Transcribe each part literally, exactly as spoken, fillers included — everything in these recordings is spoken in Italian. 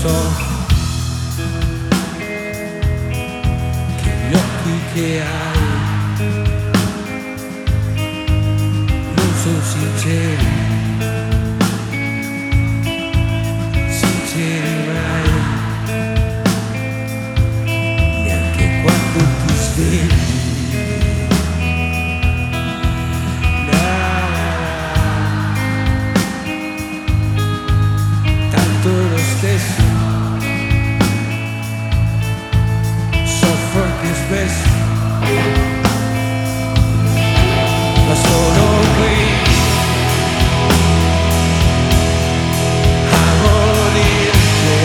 so che gli occhi che hai non sono sinceri, sinceri mai, neanche quando ti svegli. Lo stesso, soffro anche spesso, ma sono qui a morirte,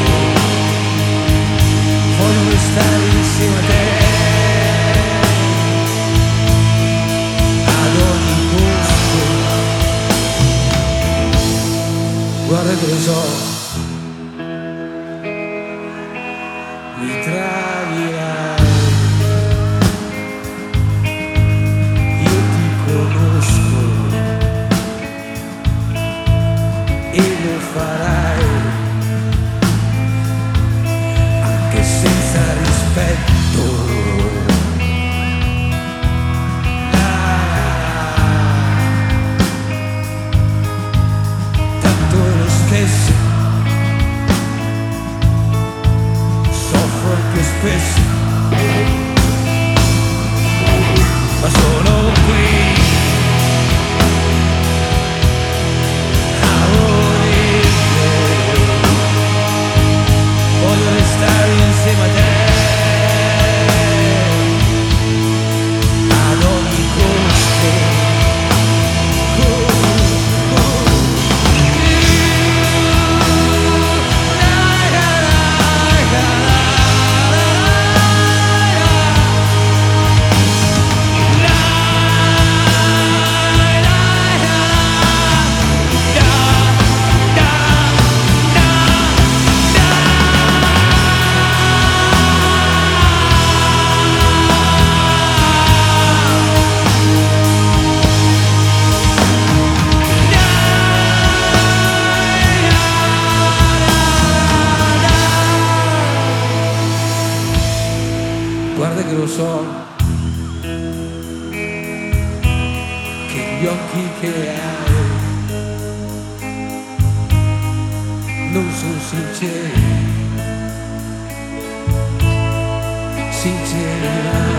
voglio restare insieme a te ad ogni costo. Guarda che lo so, mi tradirai, io ti conosco e lo farai anche senza rispetto. La, tanto è lo stesso, che spesso, ma sono qui a morirte, voglio restare insieme a te ad ogni costo. Guarda che lo so che gli occhi che hai non sono sinceri, sinceri.